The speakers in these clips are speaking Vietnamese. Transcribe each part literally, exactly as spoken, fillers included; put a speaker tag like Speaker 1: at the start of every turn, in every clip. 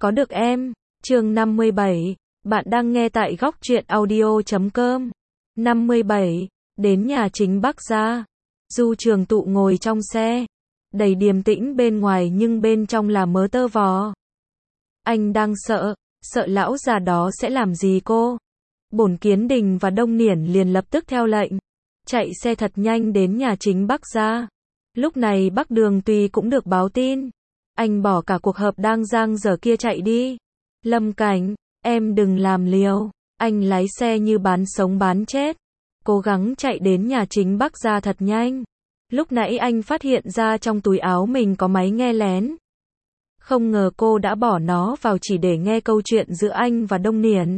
Speaker 1: có được em. Chương năm mươi bảy, bạn đang nghe tại góc truyện audio chấm com. năm mươi bảy, đến nhà chính Bắc gia. Du Trường Tụ ngồi trong xe, đầy điềm tĩnh bên ngoài nhưng bên trong là mớ tơ vò. Anh đang sợ, sợ lão già đó sẽ làm gì cô. Bổn Kiến Đình và Đông Niển liền lập tức theo lệnh, chạy xe thật nhanh đến nhà chính Bắc gia. Lúc này Bắc Đường Tùy cũng được báo tin. Anh bỏ cả cuộc họp đang dang dở kia chạy đi. Lâm Cảnh, em đừng làm liều. Anh lái xe như bán sống bán chết, cố gắng chạy đến nhà chính Bắc gia thật nhanh. Lúc nãy anh phát hiện ra trong túi áo mình có máy nghe lén. Không ngờ cô đã bỏ nó vào chỉ để nghe câu chuyện giữa anh và Đông Niển.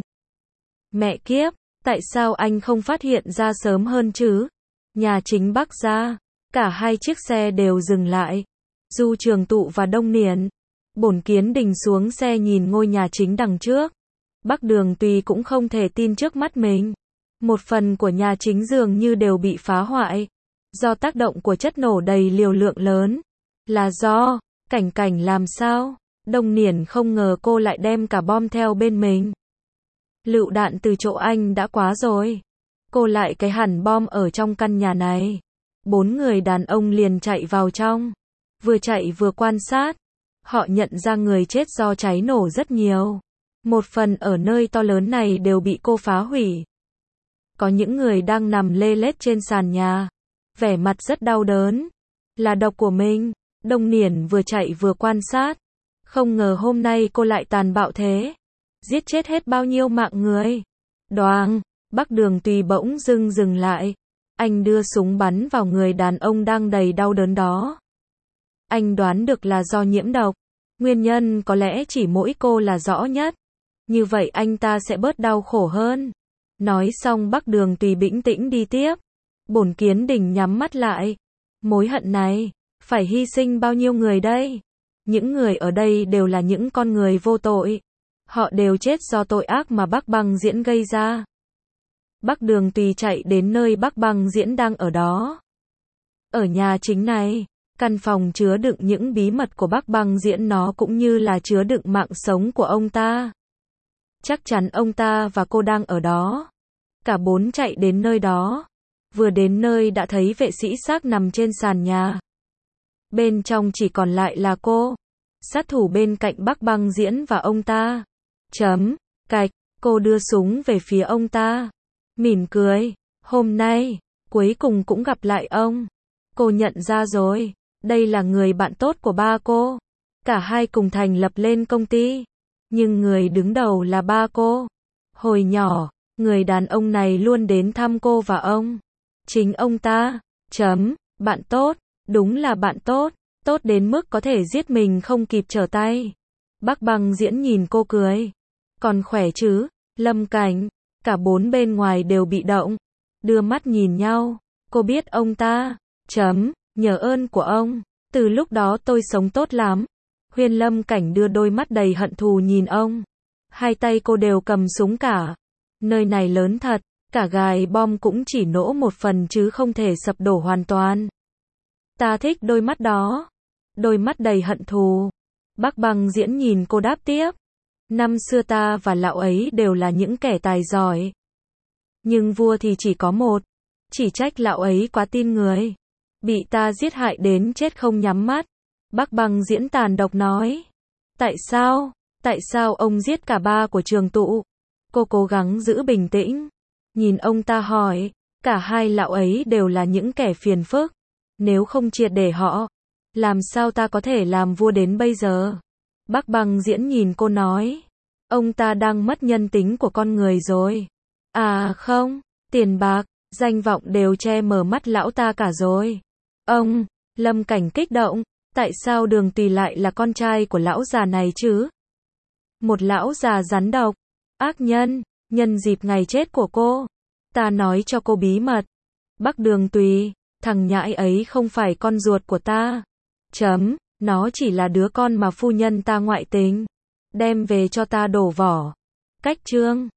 Speaker 1: Mẹ kiếp, tại sao anh không phát hiện ra sớm hơn chứ? Nhà chính Bắc gia, cả hai chiếc xe đều dừng lại. Du Trường Tụ và Đông Niển. Bổn Kiến Đình xuống xe nhìn ngôi nhà chính đằng trước. Bắc Đường Tùy cũng không thể tin trước mắt mình. Một phần của nhà chính dường như đều bị phá hoại, do tác động của chất nổ đầy liều lượng lớn. Là do, Cảnh Cảnh làm sao? Đông Niển không ngờ cô lại đem cả bom theo bên mình. Lựu đạn từ chỗ anh đã quá rồi. Cô lại cái hẳn bom ở trong căn nhà này. Bốn người đàn ông liền chạy vào trong. Vừa chạy vừa quan sát. Họ nhận ra người chết do cháy nổ rất nhiều. Một phần ở nơi to lớn này đều bị cô phá hủy. Có những người đang nằm lê lết trên sàn nhà, vẻ mặt rất đau đớn. Là độc của mình. Đông Niển vừa chạy vừa quan sát. Không ngờ hôm nay cô lại tàn bạo thế. Giết chết hết bao nhiêu mạng người. Đoàng, Bắc Đường Tùy bỗng dưng dừng lại. Anh đưa súng bắn vào người đàn ông đang đầy đau đớn đó. Anh đoán được là do nhiễm độc. Nguyên nhân có lẽ chỉ mỗi cô là rõ nhất. Như vậy anh ta sẽ bớt đau khổ hơn. Nói xong Bắc Đường Tùy bĩnh tĩnh đi tiếp. Bổn Kiến Đình nhắm mắt lại. Mối hận này, phải hy sinh bao nhiêu người đây? Những người ở đây đều là những con người vô tội. Họ đều chết do tội ác mà Bắc Băng Diễn gây ra. Bắc Đường Tùy chạy đến nơi Bắc Băng Diễn đang ở đó. Ở nhà chính này, căn phòng chứa đựng những bí mật của Bắc Băng Diễn, nó cũng như là chứa đựng mạng sống của ông ta. Chắc chắn ông ta và cô đang ở đó. Cả bốn chạy đến nơi đó. Vừa đến nơi đã thấy vệ sĩ xác nằm trên sàn nhà. Bên trong chỉ còn lại là cô. Sát thủ bên cạnh Bắc Băng Diễn và ông ta. Chấm, cạch, cô đưa súng về phía ông ta. Mỉm cười, hôm nay, cuối cùng cũng gặp lại ông. Cô nhận ra rồi, đây là người bạn tốt của ba cô. Cả hai cùng thành lập lên công ty. Nhưng người đứng đầu là ba cô. Hồi nhỏ, người đàn ông này luôn đến thăm cô và ông. Chính ông ta, chấm, bạn tốt, đúng là bạn tốt, tốt đến mức có thể giết mình không kịp trở tay. Bắc Băng Diễn nhìn cô cười. Còn khỏe chứ, Lâm Cảnh, cả bốn bên ngoài đều bị động. Đưa mắt nhìn nhau, cô biết ông ta, chấm, nhờ ơn của ông, từ lúc đó tôi sống tốt lắm. Huyên Lâm Cảnh đưa đôi mắt đầy hận thù nhìn ông. Hai tay cô đều cầm súng cả. Nơi này lớn thật, cả gài bom cũng chỉ nổ một phần chứ không thể sập đổ hoàn toàn. Ta thích đôi mắt đó. Đôi mắt đầy hận thù. Bắc Băng Diễn nhìn cô đáp tiếp. Năm xưa ta và lão ấy đều là những kẻ tài giỏi. Nhưng vua thì chỉ có một. Chỉ trách lão ấy quá tin người. Bị ta giết hại đến chết không nhắm mắt. Bắc Băng Diễn tàn độc nói. Tại sao? Tại sao ông giết cả ba của Trường Tụ? Cô cố gắng giữ bình tĩnh. Nhìn ông ta hỏi. Cả hai lão ấy đều là những kẻ phiền phức. Nếu không triệt để họ, làm sao ta có thể làm vua đến bây giờ? Bắc Băng Diễn nhìn cô nói. Ông ta đang mất nhân tính của con người rồi. À không, tiền bạc, danh vọng đều che mờ mắt lão ta cả rồi. Ông, Lâm Cảnh kích động. Tại sao Đường Tùy lại là con trai của lão già này chứ? Một lão già rắn độc, ác nhân, nhân dịp ngày chết của cô. Ta nói cho cô bí mật. Bắc Đường Tùy, thằng nhãi ấy không phải con ruột của ta. Chấm, nó chỉ là đứa con mà phu nhân ta ngoại tình. Đem về cho ta đổ vỏ. Cách chương.